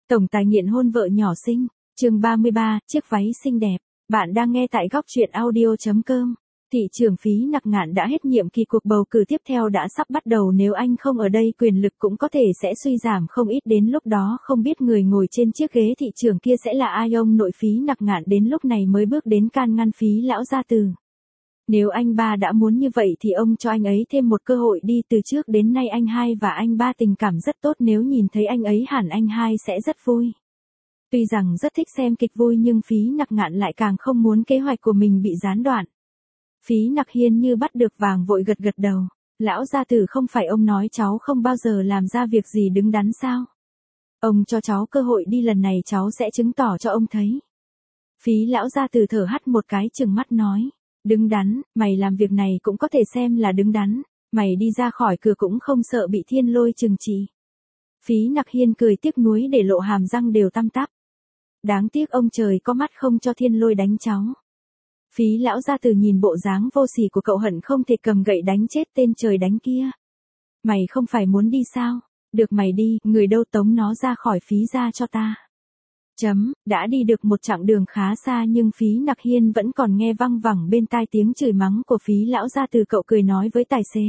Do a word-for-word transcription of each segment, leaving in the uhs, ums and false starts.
Tổng tài nghiện hôn vợ nhỏ sinh, chương ba mươi ba, chiếc váy xinh đẹp. Bạn đang nghe tại góc truyện audio chấm com. Thị trưởng Phí Nặc Ngạn đã hết nhiệm kỳ, cuộc bầu cử tiếp theo đã sắp bắt đầu, nếu anh không ở đây quyền lực cũng có thể sẽ suy giảm không ít, đến lúc đó không biết người ngồi trên chiếc ghế thị trưởng kia sẽ là ai. Ông nội Phí Nặc Ngạn đến lúc này mới bước đến can ngăn Phí lão gia từ. Nếu anh ba đã muốn như vậy thì ông cho anh ấy thêm một cơ hội đi, từ trước đến nay anh hai và anh ba tình cảm rất tốt, nếu nhìn thấy anh ấy hẳn anh hai sẽ rất vui. Tuy rằng rất thích xem kịch vui nhưng Phí Nặc Ngạn lại càng không muốn kế hoạch của mình bị gián đoạn. Phí Nặc Hiên như bắt được vàng vội gật gật đầu. Lão gia tử, không phải ông nói cháu không bao giờ làm ra việc gì đứng đắn sao? Ông cho cháu cơ hội đi, lần này cháu sẽ chứng tỏ cho ông thấy. Phí lão gia tử thở hắt một cái, trừng mắt nói. Đứng đắn, mày làm việc này cũng có thể xem là đứng đắn. Mày đi ra khỏi cửa cũng không sợ bị thiên lôi trừng trị. Phí Nặc Hiên cười tiếc nuối để lộ hàm răng đều tăm tắp. Đáng tiếc ông trời có mắt không cho thiên lôi đánh cháu. Phí lão gia tử nhìn bộ dáng vô sỉ của cậu hận không thể cầm gậy đánh chết tên trời đánh kia. Mày không phải muốn đi sao? Được, mày đi, người đâu, tống nó ra khỏi Phí gia cho ta. Chấm, đã đi được một chặng đường khá xa nhưng Phí Nặc Hiên vẫn còn nghe văng vẳng bên tai tiếng chửi mắng của Phí lão gia từ. Cậu cười nói với tài xế.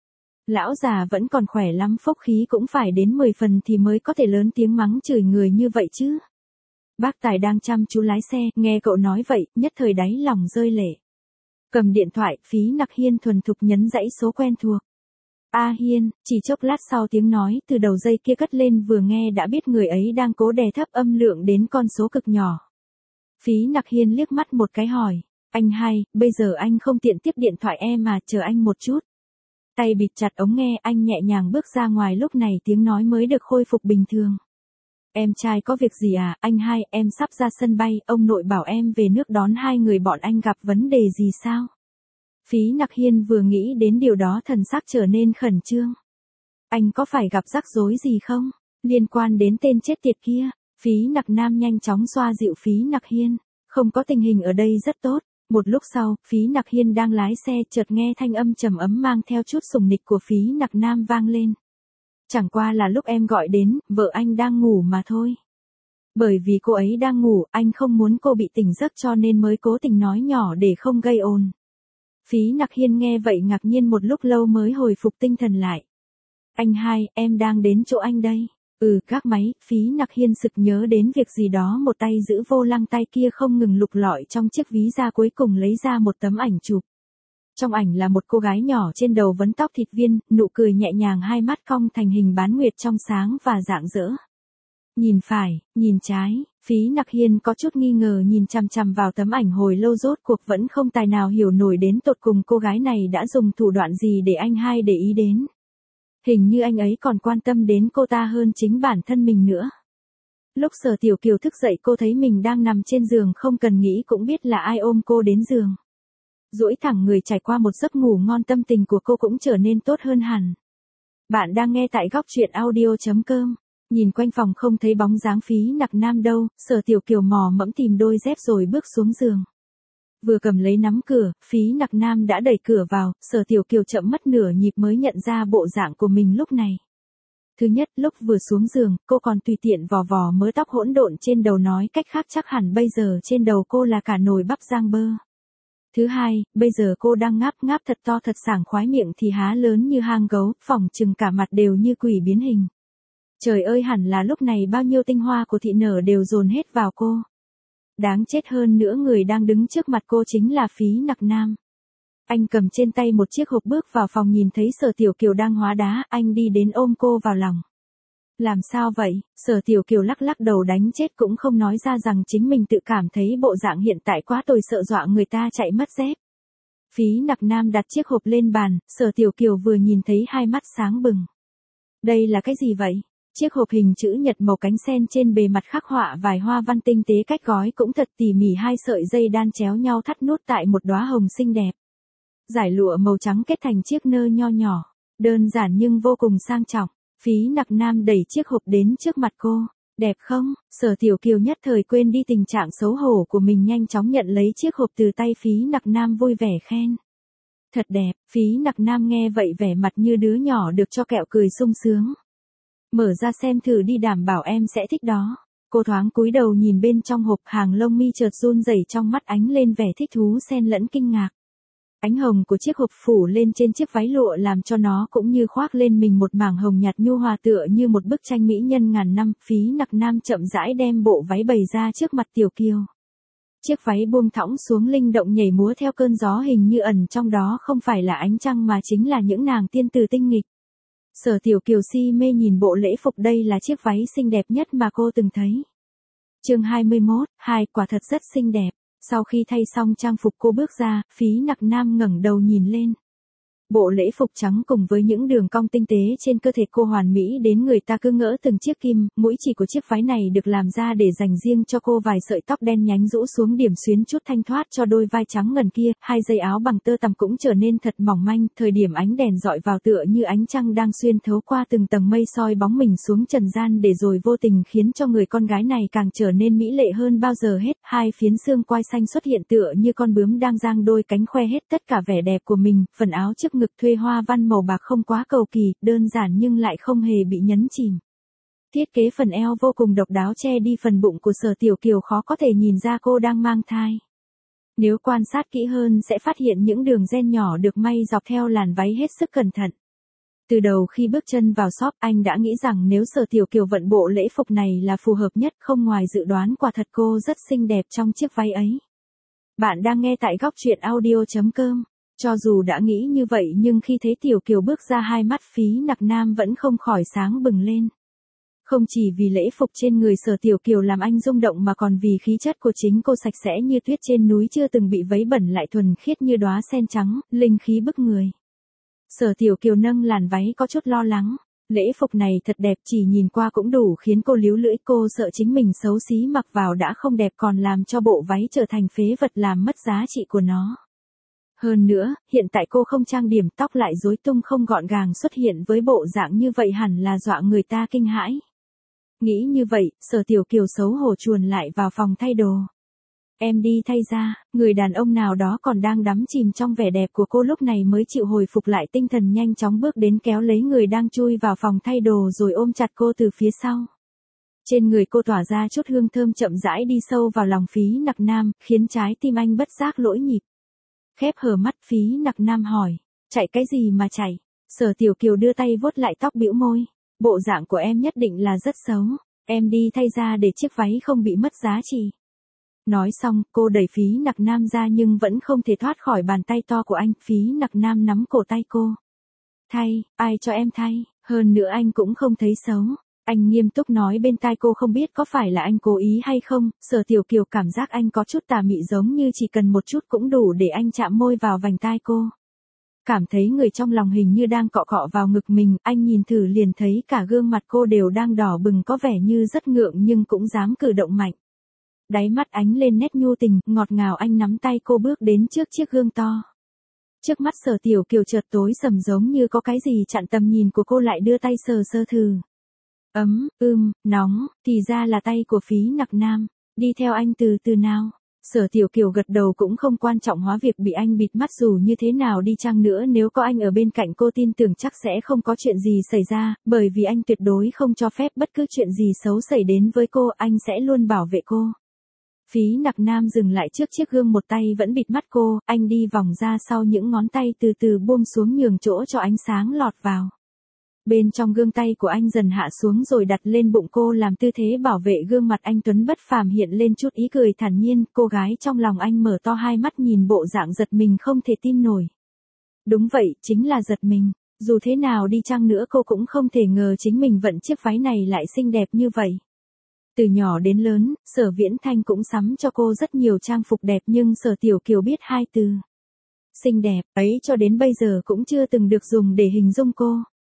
Lão già vẫn còn khỏe lắm, phúc khí cũng phải đến mười phần thì mới có thể lớn tiếng mắng chửi người như vậy chứ. Bác tài đang chăm chú lái xe, nghe cậu nói vậy, nhất thời đáy lòng rơi lệ. Cầm điện thoại, Phí Nặc Hiên thuần thục nhấn dãy số quen thuộc. A Hiên, chỉ chốc lát sau tiếng nói từ đầu dây kia cất lên, vừa nghe đã biết người ấy đang cố đè thấp âm lượng đến con số cực nhỏ. Phí Nặc Hiên liếc mắt một cái hỏi, anh hai, bây giờ anh không tiện tiếp điện thoại em mà, chờ anh một chút. Tay bịt chặt ống nghe, anh nhẹ nhàng bước ra ngoài, lúc này tiếng nói mới được khôi phục bình thường. Em trai có việc gì à, anh hai, em sắp ra sân bay, ông nội bảo em về nước đón hai người bọn anh, gặp vấn đề gì sao? Phí Nặc Hiên vừa nghĩ đến điều đó thần sắc trở nên khẩn trương. Anh có phải gặp rắc rối gì không? Liên quan đến tên chết tiệt kia. Phí Nặc Nam nhanh chóng xoa dịu Phí Nặc Hiên. Không có, tình hình ở đây rất tốt. Một lúc sau, Phí Nặc Hiên đang lái xe chợt nghe thanh âm trầm ấm mang theo chút sùng nịch của Phí Nặc Nam vang lên. Chẳng qua là lúc em gọi đến, vợ anh đang ngủ mà thôi. Bởi vì cô ấy đang ngủ, anh không muốn cô bị tỉnh giấc cho nên mới cố tình nói nhỏ để không gây ồn. Phí Nặc Hiên nghe vậy ngạc nhiên một lúc lâu mới hồi phục tinh thần lại. Anh hai, em đang đến chỗ anh đây. Ừ, gác máy. Phí Nặc Hiên sực nhớ đến việc gì đó, một tay giữ vô lăng, tay kia không ngừng lục lọi trong chiếc ví da, cuối cùng lấy ra một tấm ảnh chụp. Trong ảnh là một cô gái nhỏ trên đầu vấn tóc thịt viên, nụ cười nhẹ nhàng, hai mắt cong thành hình bán nguyệt trong sáng và rạng rỡ. Nhìn phải, nhìn trái, Phí Nặc Hiên có chút nghi ngờ nhìn chằm chằm vào tấm ảnh hồi lâu, rốt cuộc vẫn không tài nào hiểu nổi đến tột cùng cô gái này đã dùng thủ đoạn gì để anh hai để ý đến. Hình như anh ấy còn quan tâm đến cô ta hơn chính bản thân mình nữa. Lúc Sở Tiểu Kiều thức dậy, cô thấy mình đang nằm trên giường, không cần nghĩ cũng biết là ai ôm cô đến giường. Duỗi thẳng người trải qua một giấc ngủ ngon, tâm tình của cô cũng trở nên tốt hơn hẳn. Bạn đang nghe tại góc truyện audio chấm com. Nhìn quanh phòng không thấy bóng dáng Phí Nặc Nam đâu, Sở Tiểu Kiều mò mẫm tìm đôi dép rồi bước xuống giường. Vừa cầm lấy nắm cửa, Phí Nặc Nam đã đẩy cửa vào, Sở Tiểu Kiều chậm mất nửa nhịp mới nhận ra bộ dạng của mình lúc này. Thứ nhất, lúc vừa xuống giường, cô còn tùy tiện vò vò mớ tóc hỗn độn trên đầu, nói cách khác chắc hẳn bây giờ trên đầu cô là cả nồi bắp rang bơ. Thứ hai, bây giờ cô đang ngáp ngáp thật to thật sảng khoái, miệng thì há lớn như hang gấu, phỏng chừng cả mặt đều như quỷ biến hình. Trời ơi, hẳn là lúc này bao nhiêu tinh hoa của thị nở đều dồn hết vào cô. Đáng chết hơn nữa, người đang đứng trước mặt cô chính là Phí Nặc Nam. Anh cầm trên tay một chiếc hộp bước vào phòng, nhìn thấy Sở Tiểu Kiều đang hóa đá, anh đi đến ôm cô vào lòng. Làm sao vậy? Sở Tiểu Kiều lắc lắc đầu, đánh chết cũng không nói ra rằng chính mình tự cảm thấy bộ dạng hiện tại quá tồi, sợ dọa người ta chạy mất dép. Phí Nặc Nam đặt chiếc hộp lên bàn, Sở Tiểu Kiều vừa nhìn thấy hai mắt sáng bừng. Đây là cái gì vậy? Chiếc hộp hình chữ nhật màu cánh sen, trên bề mặt khắc họa vài hoa văn tinh tế, cách gói cũng thật tỉ mỉ, hai sợi dây đan chéo nhau thắt nút tại một đóa hồng xinh đẹp. Dải lụa màu trắng kết thành chiếc nơ nho nhỏ, đơn giản nhưng vô cùng sang trọng. Phí Nặc Nam đẩy chiếc hộp đến trước mặt cô. Đẹp không? Sở Tiểu Kiều nhất thời quên đi tình trạng xấu hổ của mình, nhanh chóng nhận lấy chiếc hộp từ tay Phí Nặc Nam, vui vẻ khen. Thật đẹp. Phí Nặc Nam nghe vậy vẻ mặt như đứa nhỏ được cho kẹo, cười sung sướng. Mở ra xem thử đi, đảm bảo em sẽ thích đó. Cô thoáng cúi đầu nhìn bên trong hộp, hàng lông mi chợt run rẩy, trong mắt ánh lên vẻ thích thú xen lẫn kinh ngạc. Ánh hồng của chiếc hộp phủ lên trên chiếc váy lụa làm cho nó cũng như khoác lên mình một mảng hồng nhạt nhu hòa tựa như một bức tranh mỹ nhân ngàn năm. Phí Nặc Nam chậm rãi đem bộ váy bày ra trước mặt Tiểu Kiều. Chiếc váy buông thõng xuống linh động nhảy múa theo cơn gió, hình như ẩn trong đó không phải là ánh trăng mà chính là những nàng tiên tử tinh nghịch. Sở Tiểu Kiều si mê nhìn bộ lễ phục, đây là chiếc váy xinh đẹp nhất mà cô từng thấy. Chương hai mươi mốt, hai, quả thật rất xinh đẹp. Sau khi thay xong trang phục cô bước ra, Phí Nặc Nam ngẩng đầu nhìn lên. Bộ lễ phục trắng cùng với những đường cong tinh tế trên cơ thể cô hoàn mỹ đến người ta cứ ngỡ từng chiếc kim. Mũi chỉ của chiếc váy này được làm ra để dành riêng cho cô vài sợi tóc đen nhánh rũ xuống điểm xuyến chút thanh thoát cho đôi vai trắng ngần kia. Hai dây áo bằng tơ tằm cũng trở nên thật mỏng manh, thời điểm ánh đèn dọi vào tựa như ánh trăng đang xuyên thấu qua từng tầng mây soi bóng mình xuống trần gian, để rồi vô tình khiến cho người con gái này càng trở nên mỹ lệ hơn bao giờ hết. Hai phiến xương quai xanh xuất hiện tựa như con bướm đang giang đôi cánh khoe hết tất cả vẻ đẹp của mình. Phần áo trước ngực thuê hoa văn màu bạc không quá cầu kỳ, đơn giản nhưng lại không hề bị nhấn chìm. Thiết kế phần eo vô cùng độc đáo che đi phần bụng của Sở Tiểu Kiều, khó có thể nhìn ra cô đang mang thai. Nếu quan sát kỹ hơn sẽ phát hiện những đường ren nhỏ được may dọc theo làn váy hết sức cẩn thận. Từ đầu khi bước chân vào shop, anh đã nghĩ rằng nếu Sở Tiểu Kiều vận bộ lễ phục này là phù hợp nhất, không ngoài dự đoán, quả thật cô rất xinh đẹp trong chiếc váy ấy. Bạn đang nghe tại góc truyện audio chấm com. Cho dù đã nghĩ như vậy nhưng khi thấy Tiểu Kiều bước ra, hai mắt Phí Nặc Nam vẫn không khỏi sáng bừng lên. Không chỉ vì lễ phục trên người Sở Tiểu Kiều làm anh rung động mà còn vì khí chất của chính cô sạch sẽ như tuyết trên núi, chưa từng bị vấy bẩn lại thuần khiết như đóa sen trắng, linh khí bức người. Sở Tiểu Kiều nâng làn váy có chút lo lắng. Lễ phục này thật đẹp, chỉ nhìn qua cũng đủ khiến cô líu lưỡi, cô sợ chính mình xấu xí mặc vào đã không đẹp còn làm cho bộ váy trở thành phế vật, làm mất giá trị của nó. Hơn nữa, hiện tại cô không trang điểm, tóc lại rối tung không gọn gàng, xuất hiện với bộ dạng như vậy hẳn là dọa người ta kinh hãi. Nghĩ như vậy, Sở Tiểu Kiều xấu hổ chuồn lại vào phòng thay đồ. Em đi thay ra, người đàn ông nào đó còn đang đắm chìm trong vẻ đẹp của cô lúc này mới chịu hồi phục lại tinh thần, nhanh chóng bước đến kéo lấy người đang chui vào phòng thay đồ rồi ôm chặt cô từ phía sau. Trên người cô tỏa ra chút hương thơm chậm rãi đi sâu vào lòng Phí Nặc Nam, khiến trái tim anh bất giác lỗi nhịp. Khép hờ mắt, Phí Nặc Nam hỏi, chạy cái gì mà chạy? Sở Tiểu Kiều đưa tay vuốt lại tóc, bĩu môi, bộ dạng của em nhất định là rất xấu, em đi thay ra để chiếc váy không bị mất giá trị. Nói xong, cô đẩy Phí Nặc Nam ra nhưng vẫn không thể thoát khỏi bàn tay to của anh. Phí Nặc Nam nắm cổ tay cô. Thay, ai cho em thay, hơn nữa anh cũng không thấy xấu. Anh nghiêm túc nói bên tai cô, không biết có phải là anh cố ý hay không. Sở Tiểu Kiều cảm giác anh có chút tà mị, giống như chỉ cần một chút cũng đủ để anh chạm môi vào vành tai cô. Cảm thấy người trong lòng hình như đang cọ cọ vào ngực mình, anh nhìn thử liền thấy cả gương mặt cô đều đang đỏ bừng, có vẻ như rất ngượng nhưng cũng dám cử động mạnh. Đáy mắt ánh lên nét nhu tình, ngọt ngào, anh nắm tay cô bước đến trước chiếc gương to. Trước mắt Sở Tiểu Kiều chợt tối sầm, giống như có cái gì chặn tầm nhìn của cô, lại đưa tay sờ sơ thử. Ấm, ưm, nóng, thì ra là tay của Phí Nặc Nam. Đi theo anh từ từ nào. Sở Tiểu Kiều gật đầu, cũng không quan trọng hóa việc bị anh bịt mắt, dù như thế nào đi chăng nữa nếu có anh ở bên cạnh cô tin tưởng chắc sẽ không có chuyện gì xảy ra, bởi vì anh tuyệt đối không cho phép bất cứ chuyện gì xấu xảy đến với cô, anh sẽ luôn bảo vệ cô. Phí Nặc Nam dừng lại trước chiếc gương, một tay vẫn bịt mắt cô, anh đi vòng ra sau những ngón tay từ từ buông xuống, nhường chỗ cho ánh sáng lọt vào. Bên trong gương, tay của anh dần hạ xuống rồi đặt lên bụng cô, làm tư thế bảo vệ. Gương mặt anh tuấn bất phàm hiện lên chút ý cười thản nhiên, cô gái trong lòng anh mở to hai mắt nhìn bộ dạng giật mình không thể tin nổi. Đúng vậy, chính là giật mình. Dù thế nào đi chăng nữa cô cũng không thể ngờ chính mình vận chiếc váy này lại xinh đẹp như vậy. Từ nhỏ đến lớn, Sở Viễn Thanh cũng sắm cho cô rất nhiều trang phục đẹp, nhưng Sở Tiểu Kiều biết hai từ xinh đẹp ấy cho đến bây giờ cũng chưa từng được dùng để hình dung cô.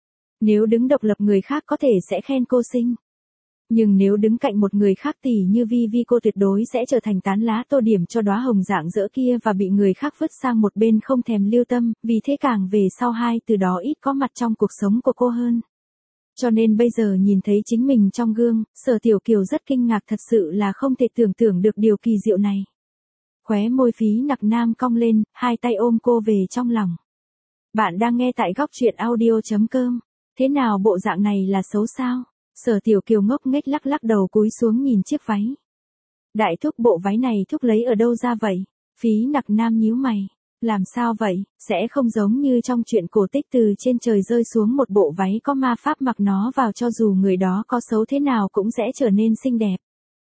Nếu đứng độc lập, người khác có thể sẽ khen cô xinh. Nhưng nếu đứng cạnh một người khác tỉ như Vi Vi, cô tuyệt đối sẽ trở thành tán lá tô điểm cho đóa hồng rạng rỡ kia và bị người khác vứt sang một bên không thèm lưu tâm, vì thế càng về sau hai từ đó ít có mặt trong cuộc sống của cô hơn. Cho nên bây giờ nhìn thấy chính mình trong gương, Sở Tiểu Kiều rất kinh ngạc, thật sự là không thể tưởng tượng được điều kỳ diệu này. Khóe môi Phí Nặc Nam cong lên, hai tay ôm cô về trong lòng. Bạn đang nghe tại góc truyện audio chấm com. Thế nào, bộ dạng này là xấu sao? Sở Tiểu Kiều ngốc nghếch lắc lắc đầu cúi xuống nhìn chiếc váy. Đại thúc, bộ váy này thúc lấy ở đâu ra vậy? Phí Nặc Nam nhíu mày. Làm sao vậy, sẽ không giống như trong chuyện cổ tích từ trên trời rơi xuống một bộ váy có ma pháp mặc nó vào cho dù người đó có xấu thế nào cũng sẽ trở nên xinh đẹp.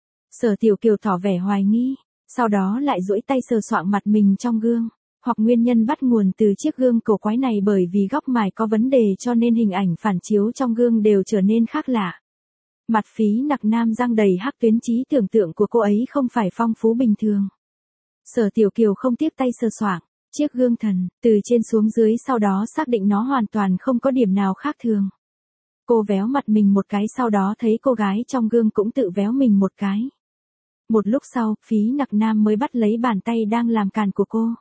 Sở Tiểu Kiều tỏ vẻ hoài nghi, sau đó lại duỗi tay sờ soạng mặt mình trong gương. Hoặc nguyên nhân bắt nguồn từ chiếc gương cổ quái này bởi vì góc mài có vấn đề cho nên hình ảnh phản chiếu trong gương đều trở nên khác lạ. Mặt Phí Nặc Nam răng đầy hắc tuyến, trí tưởng tượng của cô ấy không phải phong phú bình thường. Sở Tiểu Kiều không tiếp tay sờ soạng chiếc gương thần, từ trên xuống dưới sau đó xác định nó hoàn toàn không có điểm nào khác thường. Cô véo mặt mình một cái sau đó thấy cô gái trong gương cũng tự véo mình một cái. Một lúc sau, Phí Nặc Nam mới bắt lấy bàn tay đang làm càn của cô.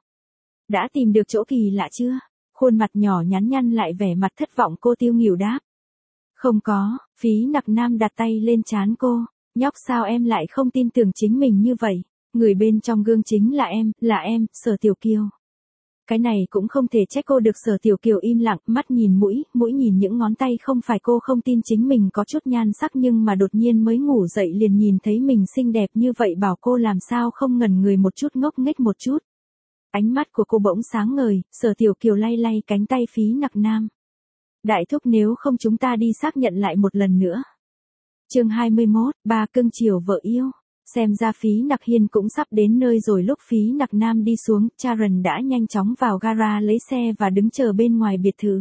Đã tìm được chỗ kỳ lạ chưa? Khuôn mặt nhỏ nhắn nhăn lại vẻ mặt thất vọng, cô tiêu nghỉu đáp. Không có. Phí Nặc Nam đặt tay lên trán cô. Nhóc, sao em lại không tin tưởng chính mình như vậy? Người bên trong gương chính là em, là em, Sở Tiểu Kiều. Cái này cũng không thể trách cô được. Sở Tiểu Kiều im lặng, mắt nhìn mũi, mũi nhìn những ngón tay. Không phải cô không tin chính mình có chút nhan sắc, nhưng mà đột nhiên mới ngủ dậy liền nhìn thấy mình xinh đẹp như vậy, bảo cô làm sao không ngẩn người một chút, ngốc nghếch một chút. Ánh mắt của cô bỗng sáng ngời. Sở Tiểu Kiều lay lay cánh tay Phí Nặc Nam. Đại thúc, nếu không chúng ta đi xác nhận lại một lần nữa. Chương hai mươi mốt, ba cưng chiều vợ yêu. Xem ra Phí Nặc Hiên cũng sắp đến nơi rồi. Lúc Phí Nặc Nam đi xuống, Sharon đã nhanh chóng vào gara lấy xe và đứng chờ bên ngoài biệt thự.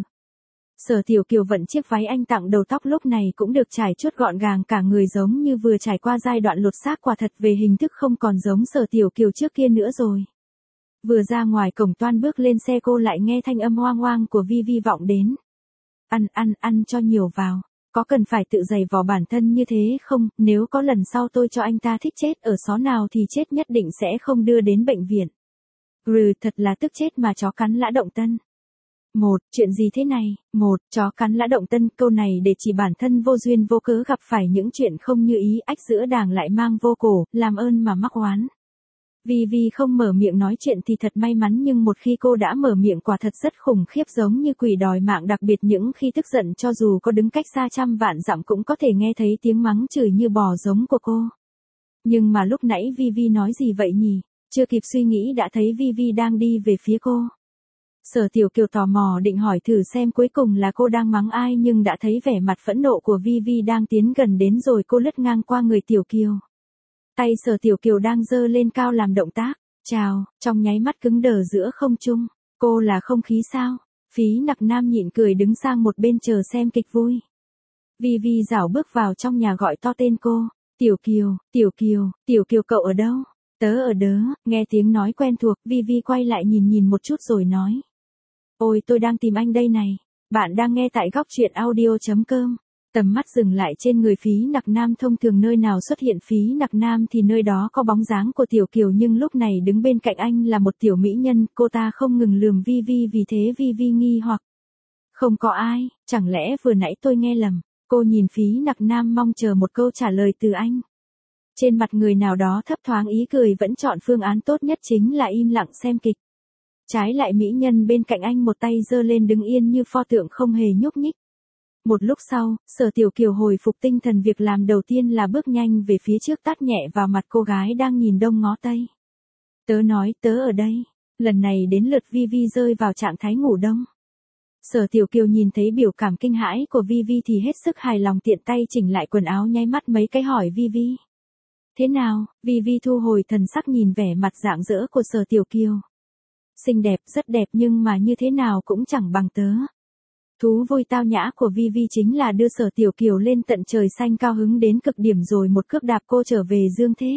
Sở Tiểu Kiều vận chiếc váy anh tặng, đầu tóc lúc này cũng được trải chuốt gọn gàng, cả người giống như vừa trải qua giai đoạn lột xác, quả thật về hình thức không còn giống Sở Tiểu Kiều trước kia nữa rồi. Vừa ra ngoài cổng toan bước lên xe cô lại nghe thanh âm oang oang của Vi Vi vọng đến. Ăn ăn ăn cho nhiều vào, có cần phải tự giày vò bản thân như thế không? Nếu có lần sau tôi cho anh ta thích chết ở xó nào thì chết nhất định sẽ không đưa đến bệnh viện. Rừ, thật là tức chết mà. Chó cắn lã động tân. Một, chuyện gì thế này? Một, chó cắn lã động tân, câu này để chỉ bản thân vô duyên vô cớ gặp phải những chuyện không như ý, ách giữa đàng lại mang vô cổ, làm ơn mà mắc oán. Vi Vi không mở miệng nói chuyện thì thật may mắn, nhưng một khi cô đã mở miệng quả thật rất khủng khiếp, giống như quỷ đòi mạng, đặc biệt những khi tức giận cho dù có đứng cách xa trăm vạn dặm cũng có thể nghe thấy tiếng mắng chửi như bò giống của cô. Nhưng mà lúc nãy Vi Vi nói gì vậy nhỉ? Chưa kịp suy nghĩ đã thấy Vi Vi đang đi về phía cô. Sở Tiểu Kiều tò mò định hỏi thử xem cuối cùng là cô đang mắng ai, nhưng đã thấy vẻ mặt phẫn nộ của Vi Vi đang tiến gần đến rồi cô lướt ngang qua người Tiểu Kiều. Tay Sở Tiểu Kiều đang giơ lên cao làm động tác, chào, trong nháy mắt cứng đờ giữa không trung. Cô là không khí sao? Phí Nặc Nam nhịn cười đứng sang một bên chờ xem kịch vui. Vi Vi rảo bước vào trong nhà gọi to tên cô. Tiểu Kiều, Tiểu Kiều, Tiểu Kiều cậu ở đâu? Tớ ở đớ. Nghe tiếng nói quen thuộc, Vi Vi quay lại nhìn nhìn một chút rồi nói. Ôi, tôi đang tìm anh đây này. Bạn đang nghe tại góc truyện audio chấm com. Tầm mắt dừng lại trên người Phí Nặc Nam, thông thường nơi nào xuất hiện Phí Nặc Nam thì nơi đó có bóng dáng của Tiểu Kiều, nhưng lúc này đứng bên cạnh anh là một tiểu mỹ nhân, cô ta không ngừng lườm Vi Vi, vì thế Vi Vi nghi hoặc. Không có ai, chẳng lẽ vừa nãy tôi nghe lầm? Cô nhìn Phí Nặc Nam mong chờ một câu trả lời từ anh. Trên mặt người nào đó thấp thoáng ý cười, vẫn chọn phương án tốt nhất chính là im lặng xem kịch. Trái lại mỹ nhân bên cạnh anh một tay giơ lên đứng yên như pho tượng không hề nhúc nhích. Một lúc sau, Sở Tiểu Kiều hồi phục tinh thần, việc làm đầu tiên là bước nhanh về phía trước, tát nhẹ vào mặt cô gái đang nhìn đông ngó tây. Tớ nói tớ ở đây. Lần này đến lượt Vi Vi rơi vào trạng thái ngủ đông. Sở Tiểu Kiều nhìn thấy biểu cảm kinh hãi của Vi Vi thì hết sức hài lòng, tiện tay chỉnh lại quần áo, nháy mắt mấy cái hỏi Vi Vi. Thế nào? Vi Vi thu hồi thần sắc nhìn vẻ mặt rạng rỡ của Sở Tiểu Kiều. Xinh đẹp, rất đẹp, nhưng mà như thế nào cũng chẳng bằng tớ. Thú vui tao nhã của Vi Vi chính là đưa Sở Tiểu Kiều lên tận trời xanh, cao hứng đến cực điểm rồi một cước đạp cô trở về dương thế.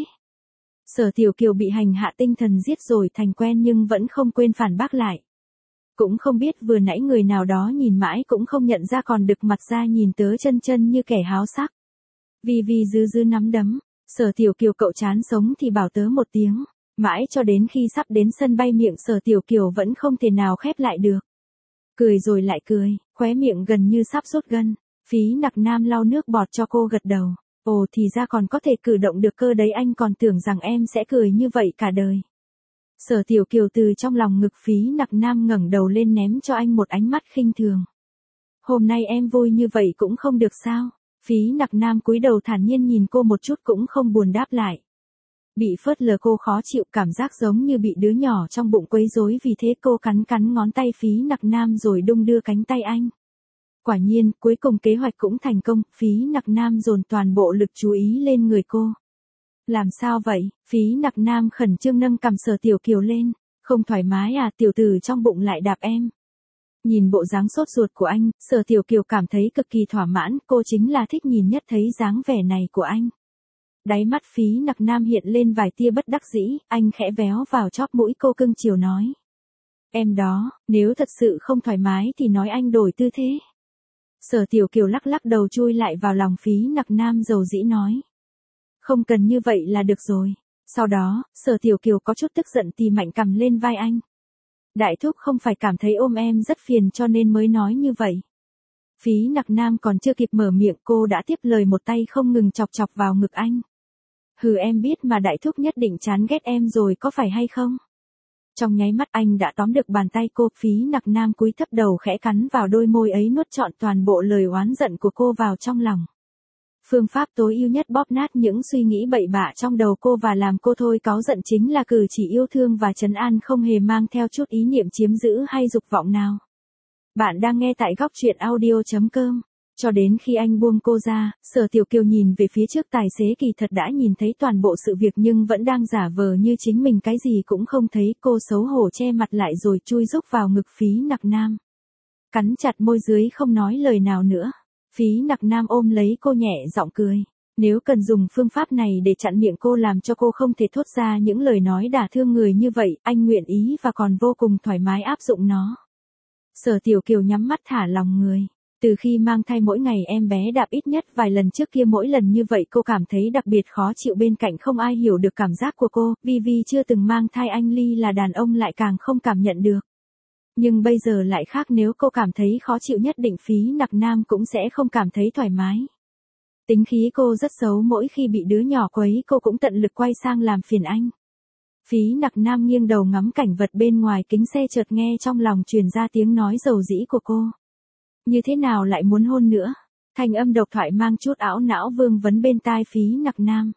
Sở Tiểu Kiều bị hành hạ tinh thần giết rồi thành quen nhưng vẫn không quên phản bác lại. Cũng không biết vừa nãy người nào đó nhìn mãi cũng không nhận ra, còn đực mặt ra nhìn tớ chân chân như kẻ háo sắc. Vi Vi dứ dứ nắm đấm. Sở Tiểu Kiều cậu chán sống thì bảo tớ một tiếng. Mãi cho đến khi sắp đến sân bay, miệng Sở Tiểu Kiều vẫn không thể nào khép lại được. Cười rồi lại cười, khóe miệng gần như sắp sút gân. Phí Nặc Nam lau nước bọt cho cô, gật đầu. Ồ, thì ra còn có thể cử động được cơ đấy, anh còn tưởng rằng em sẽ cười như vậy cả đời. Sở Tiểu Kiều từ trong lòng ngực Phí Nặc Nam ngẩng đầu lên ném cho anh một ánh mắt khinh thường. Hôm nay em vui như vậy cũng không được sao? Phí Nặc Nam cúi đầu thản nhiên nhìn cô một chút cũng không buồn đáp lại. Bị phớt lờ cô khó chịu, cảm giác giống như bị đứa nhỏ trong bụng quấy rối, vì thế cô cắn cắn ngón tay Phí Nặc Nam rồi đung đưa cánh tay anh. Quả nhiên, cuối cùng kế hoạch cũng thành công, Phí Nặc Nam dồn toàn bộ lực chú ý lên người cô. Làm sao vậy? Phí Nặc Nam khẩn trương nâng cằm Sở Tiểu Kiều lên. Không thoải mái à, tiểu tử trong bụng lại đạp em. Nhìn bộ dáng sốt ruột của anh, Sở Tiểu Kiều cảm thấy cực kỳ thỏa mãn, cô chính là thích nhìn nhất thấy dáng vẻ này của anh. Đáy mắt Phí Nặc Nam hiện lên vài tia bất đắc dĩ, anh khẽ véo vào chóp mũi cô cưng chiều nói. Em đó, nếu thật sự không thoải mái thì nói anh đổi tư thế. Sở Tiểu Kiều lắc lắc đầu chui lại vào lòng Phí Nặc Nam dầu dĩ nói. Không cần như vậy là được rồi. Sau đó, Sở Tiểu Kiều có chút tức giận tì mạnh cầm lên vai anh. Đại thúc không phải cảm thấy ôm em rất phiền cho nên mới nói như vậy. Phí Nặc Nam còn chưa kịp mở miệng cô đã tiếp lời một tay không ngừng chọc chọc vào ngực anh. Hừ, em biết mà đại thúc nhất định chán ghét em rồi có phải hay không? Trong nháy mắt anh đã tóm được bàn tay cô, Phí Nặc Nam cúi thấp đầu khẽ cắn vào đôi môi ấy, nuốt trọn toàn bộ lời oán giận của cô vào trong lòng. Phương pháp tối ưu nhất bóp nát những suy nghĩ bậy bạ trong đầu cô và làm cô thôi cáu giận chính là cử chỉ yêu thương và trấn an, không hề mang theo chút ý niệm chiếm giữ hay dục vọng nào. Bạn đang nghe tại góc truyện audio chấm com. Cho đến khi anh buông cô ra, Sở Tiểu Kiều nhìn về phía trước tài xế kỳ thật đã nhìn thấy toàn bộ sự việc nhưng vẫn đang giả vờ như chính mình cái gì cũng không thấy. Cô xấu hổ che mặt lại rồi chui rúc vào ngực Phí Nặc Nam. Cắn chặt môi dưới không nói lời nào nữa. Phí Nặc Nam ôm lấy cô nhẹ giọng cười. Nếu cần dùng phương pháp này để chặn miệng cô làm cho cô không thể thốt ra những lời nói đả thương người như vậy, anh nguyện ý và còn vô cùng thoải mái áp dụng nó. Sở Tiểu Kiều nhắm mắt thả lòng người. Từ khi mang thai mỗi ngày em bé đạp ít nhất vài lần trước kia, mỗi lần như vậy cô cảm thấy đặc biệt khó chịu, bên cạnh không ai hiểu được cảm giác của cô, vì vì chưa từng mang thai anh Ly là đàn ông lại càng không cảm nhận được. Nhưng bây giờ lại khác, nếu cô cảm thấy khó chịu nhất định Phí Nặc Nam cũng sẽ không cảm thấy thoải mái. Tính khí cô rất xấu, mỗi khi bị đứa nhỏ quấy cô cũng tận lực quay sang làm phiền anh. Phí Nặc Nam nghiêng đầu ngắm cảnh vật bên ngoài kính xe, chợt nghe trong lòng truyền ra tiếng nói dầu dĩ của cô. Như thế nào lại muốn hôn nữa? Thanh âm độc thoại mang chút ảo não vương vấn bên tai Phí Nặc Nam.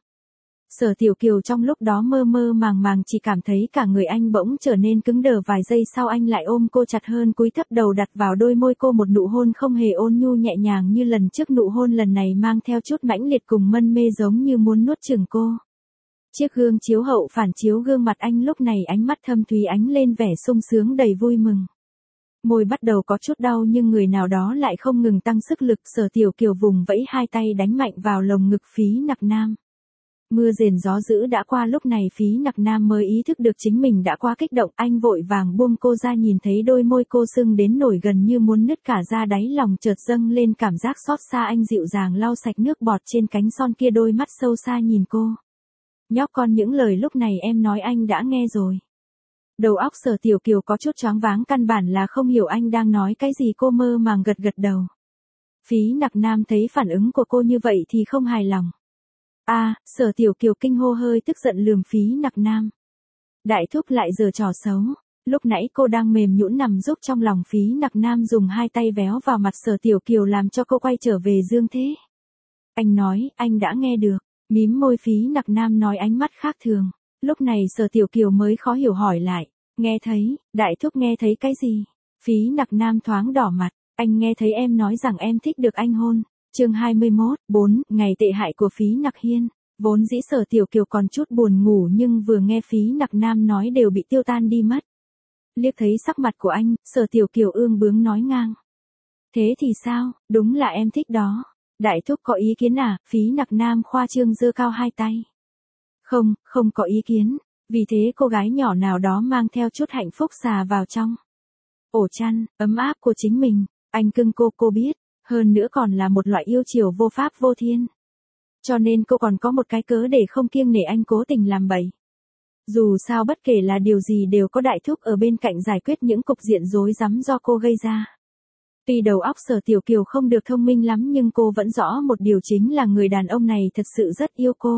Sở Tiểu Kiều trong lúc đó mơ mơ màng màng chỉ cảm thấy cả người anh bỗng trở nên cứng đờ, vài giây sau anh lại ôm cô chặt hơn, cúi thấp đầu đặt vào đôi môi cô một nụ hôn không hề ôn nhu nhẹ nhàng như lần trước, nụ hôn lần này mang theo chút mãnh liệt cùng mân mê giống như muốn nuốt chửng cô. Chiếc gương chiếu hậu phản chiếu gương mặt anh lúc này, ánh mắt thâm thúy ánh lên vẻ sung sướng đầy vui mừng. Môi bắt đầu có chút đau nhưng người nào đó lại không ngừng tăng sức lực. Sở Tiểu Kiều vùng vẫy hai tay đánh mạnh vào lồng ngực Phí Nặc Nam. Mưa rền gió dữ đã qua, lúc này Phí Nặc Nam mới ý thức được chính mình đã quá kích động, anh vội vàng buông cô ra, nhìn thấy đôi môi cô sưng đến nổi gần như muốn nứt cả ra, đáy lòng chợt dâng lên cảm giác xót xa, anh dịu dàng lau sạch nước bọt trên cánh son kia, đôi mắt sâu xa nhìn cô. Nhóc con, những lời lúc này em nói anh đã nghe rồi. Đầu óc Sở Tiểu Kiều có chút choáng váng, căn bản là không hiểu anh đang nói cái gì, cô mơ màng gật gật đầu. Phí Nặc Nam thấy phản ứng của cô như vậy thì không hài lòng. A, à, Sở Tiểu Kiều kinh hô, hơi tức giận lườm Phí Nặc Nam. Đại thúc lại giở trò xấu. Lúc nãy cô đang mềm nhũn nằm giúp trong lòng Phí Nặc Nam dùng hai tay véo vào mặt Sở Tiểu Kiều làm cho cô quay trở về dương thế. Anh nói, anh đã nghe được. Mím môi Phí Nặc Nam nói, ánh mắt khác thường. Lúc này Sở Tiểu Kiều mới khó hiểu hỏi lại. Nghe thấy, đại thúc nghe thấy cái gì? Phí Nặc Nam thoáng đỏ mặt. Anh nghe thấy em nói rằng em thích được anh hôn. Chương hai mươi mốt, bốn, ngày tệ hại của Phí Nặc Hiên. Vốn dĩ Sở Tiểu Kiều còn chút buồn ngủ nhưng vừa nghe Phí Nặc Nam nói đều bị tiêu tan đi mất. Liếc thấy sắc mặt của anh, Sở Tiểu Kiều ương bướng nói ngang. Thế thì sao, đúng là em thích đó. Đại thúc có ý kiến à? Phí Nặc Nam khoa trương giơ cao hai tay. Không, không có ý kiến. Vì thế cô gái nhỏ nào đó mang theo chút hạnh phúc xà vào trong ổ chăn ấm áp của chính mình. Anh cưng cô, cô biết. Hơn nữa còn là một loại yêu chiều vô pháp vô thiên. Cho nên cô còn có một cái cớ để không kiêng nể anh cố tình làm bậy. Dù sao bất kể là điều gì đều có đại thúc ở bên cạnh giải quyết những cục diện rối rắm do cô gây ra. Tuy đầu óc Sở Tiểu Kiều không được thông minh lắm nhưng cô vẫn rõ một điều, chính là người đàn ông này thật sự rất yêu cô.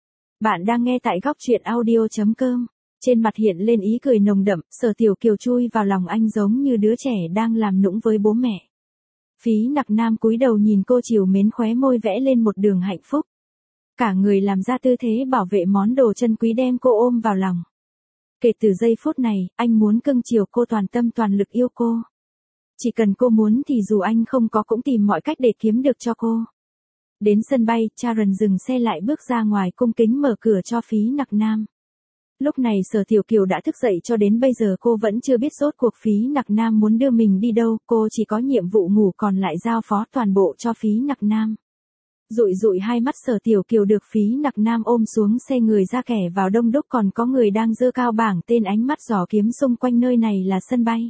Bạn đang nghe tại góc truyện audio chấm com. Trên mặt hiện lên ý cười nồng đậm, Sở Tiểu Kiều chui vào lòng anh giống như đứa trẻ đang làm nũng với bố mẹ. Phí Nặc Nam cúi đầu nhìn cô trìu mến, khóe môi vẽ lên một đường hạnh phúc. Cả người làm ra tư thế bảo vệ món đồ chân quý, đem cô ôm vào lòng. Kể từ giây phút này, anh muốn cưng chiều cô, toàn tâm toàn lực yêu cô. Chỉ cần cô muốn thì dù anh không có cũng tìm mọi cách để kiếm được cho cô. Đến sân bay, Sharon dừng xe lại, bước ra ngoài, cung kính mở cửa cho Phí Nặc Nam. Lúc này Sở Tiểu Kiều đã thức dậy, cho đến bây giờ cô vẫn chưa biết rốt cuộc Phí Nặc Nam muốn đưa mình đi đâu, cô chỉ có nhiệm vụ ngủ, còn lại giao phó toàn bộ cho Phí Nặc Nam. Dụi dụi hai mắt, Sở Tiểu Kiều được Phí Nặc Nam ôm xuống xe, người ra kẻ vào đông đúc, còn có người đang giơ cao bảng tên, ánh mắt dò kiếm xung quanh. Nơi này là sân bay.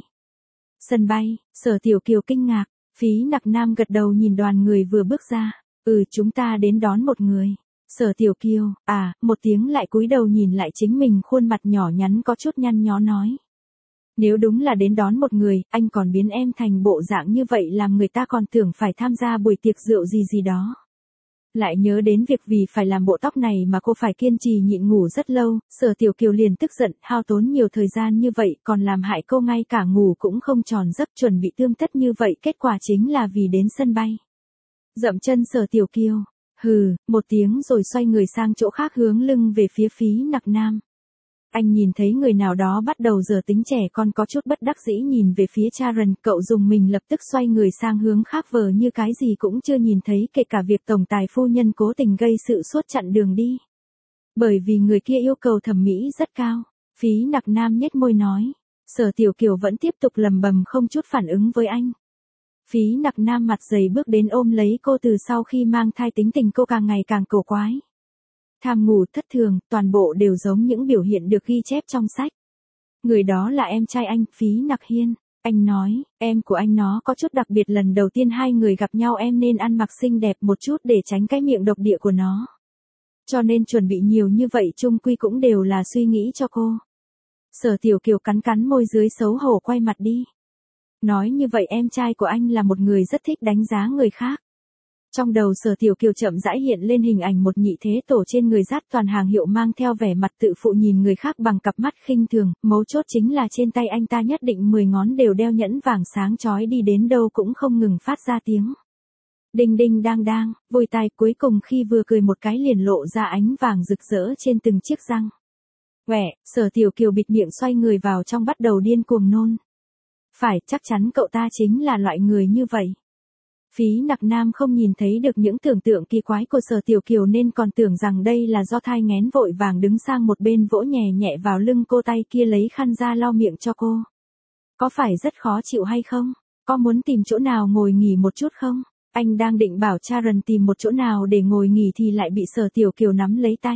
Sân bay, Sở Tiểu Kiều kinh ngạc. Phí Nặc Nam gật đầu nhìn đoàn người vừa bước ra. Ừ, chúng ta đến đón một người. Sở Tiểu Kiều, à, một tiếng, lại cúi đầu nhìn lại chính mình, khuôn mặt nhỏ nhắn có chút nhăn nhó nói. Nếu đúng là đến đón một người, anh còn biến em thành bộ dạng như vậy, làm người ta còn tưởng phải tham gia buổi tiệc rượu gì gì đó. Lại nhớ đến việc vì phải làm bộ tóc này mà cô phải kiên trì nhịn ngủ rất lâu, Sở Tiểu Kiều liền tức giận, hao tốn nhiều thời gian như vậy, còn làm hại cô ngay cả ngủ cũng không tròn giấc, chuẩn bị tươm tất như vậy, kết quả chính là vì đến sân bay. Dậm chân Sở Tiểu Kiều, hừ, một tiếng rồi xoay người sang chỗ khác, hướng lưng về phía Phí Nặc Nam. Anh nhìn thấy người nào đó bắt đầu giờ tính trẻ con, có chút bất đắc dĩ nhìn về phía Sharon, cậu dùng mình lập tức xoay người sang hướng khác, vờ như cái gì cũng chưa nhìn thấy, kể cả việc tổng tài phu nhân cố tình gây sự suốt chặn đường đi. Bởi vì người kia yêu cầu thẩm mỹ rất cao, Phí Nặc Nam nhếch môi nói. Sở Tiểu Kiều vẫn tiếp tục lầm bầm, không chút phản ứng với anh. Phí Nặc Nam mặt dày bước đến ôm lấy cô, từ sau khi mang thai tính tình cô càng ngày càng cổ quái. Tham ngủ, thất thường, toàn bộ đều giống những biểu hiện được ghi chép trong sách. Người đó là em trai anh, Phí Nặc Hiên. Anh nói, em của anh nó có chút đặc biệt, lần đầu tiên hai người gặp nhau em nên ăn mặc xinh đẹp một chút để tránh cái miệng độc địa của nó. Cho nên chuẩn bị nhiều như vậy chung quy cũng đều là suy nghĩ cho cô. Sở Tiểu Kiều cắn cắn môi dưới, xấu hổ quay mặt đi. Nói như vậy em trai của anh là một người rất thích đánh giá người khác. Trong đầu Sở Tiểu Kiều chậm rãi hiện lên hình ảnh một nhị thế tổ trên người dát toàn hàng hiệu, mang theo vẻ mặt tự phụ nhìn người khác bằng cặp mắt khinh thường, mấu chốt chính là trên tay anh ta nhất định mười ngón đều đeo nhẫn vàng sáng chói, đi đến đâu cũng không ngừng phát ra tiếng đinh đinh đang đang, vui tai, cuối cùng khi vừa cười một cái liền lộ ra ánh vàng rực rỡ trên từng chiếc răng. Quẹ, Sở Tiểu Kiều bịt miệng, xoay người vào trong, bắt đầu điên cuồng nôn. Phải, chắc chắn cậu ta chính là loại người như vậy. Phí Nặc Nam không nhìn thấy được những tưởng tượng kỳ quái của Sở Tiểu Kiều nên còn tưởng rằng đây là do thai nghén, vội vàng đứng sang một bên vỗ nhẹ nhẹ vào lưng cô, tay kia lấy khăn ra lau miệng cho cô. Có phải rất khó chịu hay không? Có muốn tìm chỗ nào ngồi nghỉ một chút không? Anh đang định bảo Sharon tìm một chỗ nào để ngồi nghỉ thì lại bị Sở Tiểu Kiều nắm lấy tay.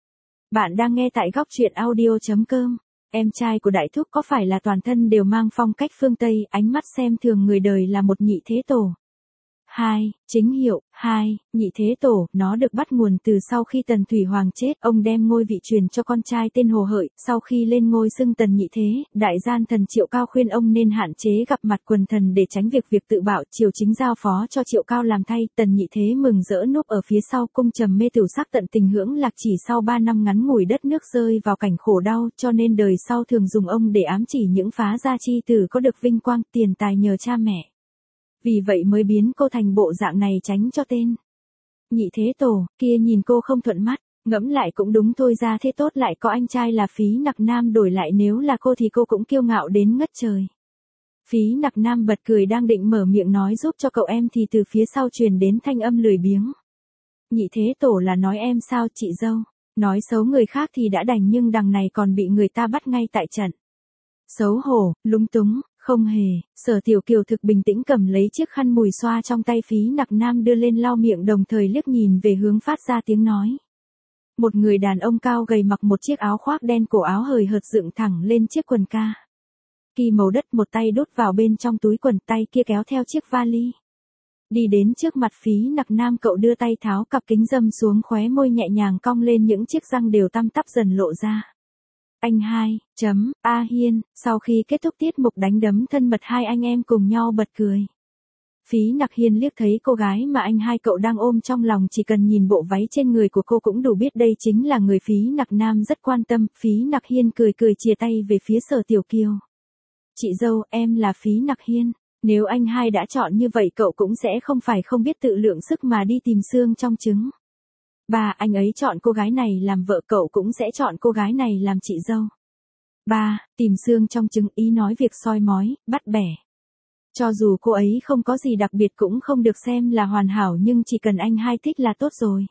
Bạn đang nghe tại góc truyện audio chấm com. Em trai của đại thúc có phải là toàn thân đều mang phong cách phương Tây, ánh mắt xem thường người đời, là một nhị thế tổ. Hai, chính hiệu, hai, nhị thế tổ, nó được bắt nguồn từ sau khi Tần Thủy Hoàng chết, ông đem ngôi vị truyền cho con trai tên Hồ Hợi, sau khi lên ngôi xưng Tần nhị thế, đại gian thần Triệu Cao khuyên ông nên hạn chế gặp mặt quần thần để tránh việc việc tự bạo, triều chính giao phó cho Triệu Cao làm thay, Tần nhị thế mừng rỡ núp ở phía sau cung trầm mê tửu sắc, tận tình hưởng lạc, chỉ sau ba năm ngắn ngủi đất nước rơi vào cảnh khổ đau, cho nên đời sau thường dùng ông để ám chỉ những phá gia chi tử có được vinh quang, tiền tài nhờ cha mẹ. Vì vậy mới biến cô thành bộ dạng này, tránh cho tên nhị thế tổ kia nhìn cô không thuận mắt. Ngẫm lại cũng đúng thôi, ra thế tốt lại có anh trai là Phí Nặc Nam, đổi lại nếu là cô thì cô cũng kiêu ngạo đến ngất trời. Phí Nặc Nam bật cười, đang định mở miệng nói giúp cho cậu em thì từ phía sau truyền đến thanh âm lười biếng. Nhị thế tổ là nói em sao chị dâu? Nói xấu người khác thì đã đành, nhưng đằng này còn bị người ta bắt ngay tại trận. Xấu hổ, lúng túng. Không hề, Sở Tiểu Kiều thực bình tĩnh cầm lấy chiếc khăn mùi xoa trong tay Phí Nặc Nam, đưa lên lau miệng, đồng thời liếc nhìn về hướng phát ra tiếng nói. Một người đàn ông cao gầy mặc một chiếc áo khoác đen, cổ áo hời hợt dựng thẳng lên chiếc quần ca kỳ màu đất, một tay đút vào bên trong túi quần, tay kia kéo theo chiếc vali. Đi đến trước mặt Phí Nặc Nam, cậu đưa tay tháo cặp kính râm xuống, khóe môi nhẹ nhàng cong lên, những chiếc răng đều tăm tắp dần lộ ra. Anh hai, chấm, A Hiên, sau khi kết thúc tiết mục đánh đấm thân mật, hai anh em cùng nhau bật cười. Phí Nặc Hiên liếc thấy cô gái mà anh hai cậu đang ôm trong lòng, chỉ cần nhìn bộ váy trên người của cô cũng đủ biết đây chính là người Phí Nặc Nam rất quan tâm. Phí Nặc Hiên cười cười chìa tay về phía Sở Tiểu Kiều. Chị dâu, em là Phí Nặc Hiên. Nếu anh hai đã chọn như vậy cậu cũng sẽ không phải không biết tự lượng sức mà đi tìm xương trong trứng. Ba, anh ấy chọn cô gái này làm vợ cậu cũng sẽ chọn cô gái này làm chị dâu. Ba, tìm xương trong trứng ý nói việc soi mói, bắt bẻ. Cho dù cô ấy không có gì đặc biệt cũng không được xem là hoàn hảo nhưng chỉ cần anh hai thích là tốt rồi.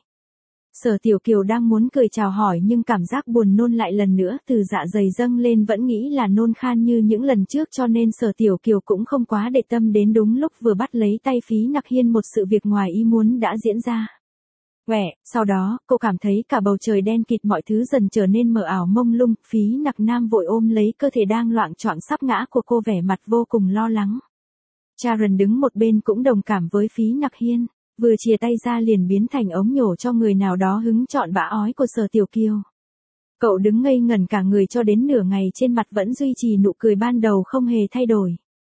Sở Tiểu Kiều đang muốn cười chào hỏi nhưng cảm giác buồn nôn lại lần nữa từ dạ dày dâng lên vẫn nghĩ là nôn khan như những lần trước cho nên Sở Tiểu Kiều cũng không quá để tâm đến đúng lúc vừa bắt lấy tay Phí Nặc Hiên một sự việc ngoài ý muốn đã diễn ra. Quẻ, sau đó, cô cảm thấy cả bầu trời đen kịt mọi thứ dần trở nên mờ ảo mông lung, Phí Nặc Nam vội ôm lấy cơ thể đang loạng choạng sắp ngã của cô vẻ mặt vô cùng lo lắng. Sharon đứng một bên cũng đồng cảm với Phí Nặc Hiên, vừa chìa tay ra liền biến thành ống nhổ cho người nào đó hứng chọn bã ói của Sở Tiểu Kiều. Cậu đứng ngây ngẩn cả người cho đến nửa ngày trên mặt vẫn duy trì nụ cười ban đầu không hề thay đổi.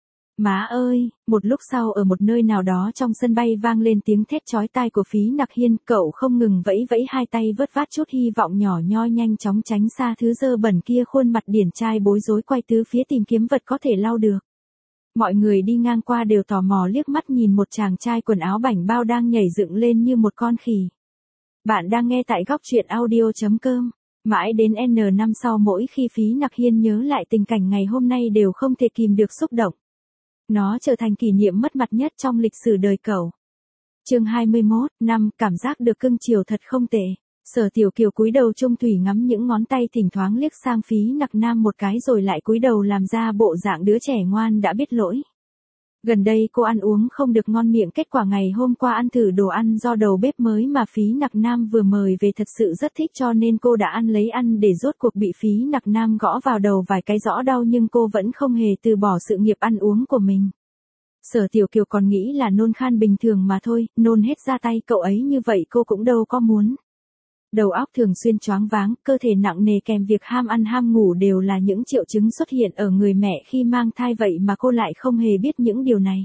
Má ơi, một lúc sau ở một nơi nào đó trong sân bay vang lên tiếng thét chói tai của Phí Nặc Hiên, cậu không ngừng vẫy vẫy hai tay vớt vát chút hy vọng nhỏ nhoi nhanh chóng tránh xa thứ dơ bẩn kia khuôn mặt điển trai bối rối quay tứ phía tìm kiếm vật có thể lau được. Mọi người đi ngang qua đều tò mò liếc mắt nhìn một chàng trai quần áo bảnh bao đang nhảy dựng lên như một con khỉ. Bạn đang nghe tại góc truyện audio chấm com. Mãi đến N năm sau mỗi khi Phí Nặc Hiên nhớ lại tình cảnh ngày hôm nay đều không thể kìm được xúc động. Nó trở thành kỷ niệm mất mặt nhất trong lịch sử đời cậu. Chương hai mươi mốt, năm, cảm giác được cưng chiều thật không tệ. Sở Tiểu Kiều cúi đầu trung thủy ngắm những ngón tay thỉnh thoáng liếc sang Phí Nặc Nam một cái rồi lại cúi đầu làm ra bộ dạng đứa trẻ ngoan đã biết lỗi. Gần đây cô ăn uống không được ngon miệng, kết quả ngày hôm qua ăn thử đồ ăn do đầu bếp mới mà Phí Nặc Nam vừa mời về thật sự rất thích cho nên cô đã ăn lấy ăn để rốt cuộc bị Phí Nặc Nam gõ vào đầu vài cái rõ đau nhưng cô vẫn không hề từ bỏ sự nghiệp ăn uống của mình. Sở Tiểu Kiều còn nghĩ là nôn khan bình thường mà thôi, nôn hết ra tay cậu ấy như vậy cô cũng đâu có muốn. Đầu óc thường xuyên choáng váng, cơ thể nặng nề kèm việc ham ăn ham ngủ đều là những triệu chứng xuất hiện ở người mẹ khi mang thai vậy mà cô lại không hề biết những điều này.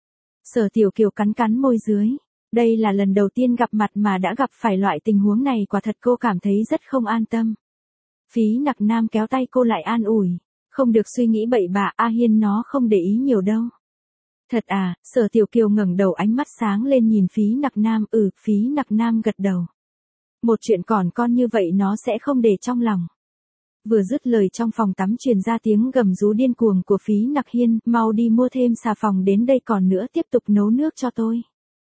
Sở Tiểu Kiều cắn cắn môi dưới. Đây là lần đầu tiên gặp mặt mà đã gặp phải loại tình huống này, quả thật cô cảm thấy rất không an tâm. Phí Nặc Nam kéo tay cô lại an ủi. Không được suy nghĩ bậy bạ, A Hiên nó không để ý nhiều đâu. Thật à, Sở Tiểu Kiều ngẩng đầu ánh mắt sáng lên nhìn Phí Nặc Nam, ừ, Phí Nặc Nam gật đầu. Một chuyện còn con như vậy nó sẽ không để trong lòng. Vừa dứt lời trong phòng tắm truyền ra tiếng gầm rú điên cuồng của Phí Nặc Hiên, mau đi mua thêm xà phòng đến đây còn nữa tiếp tục nấu nước cho tôi.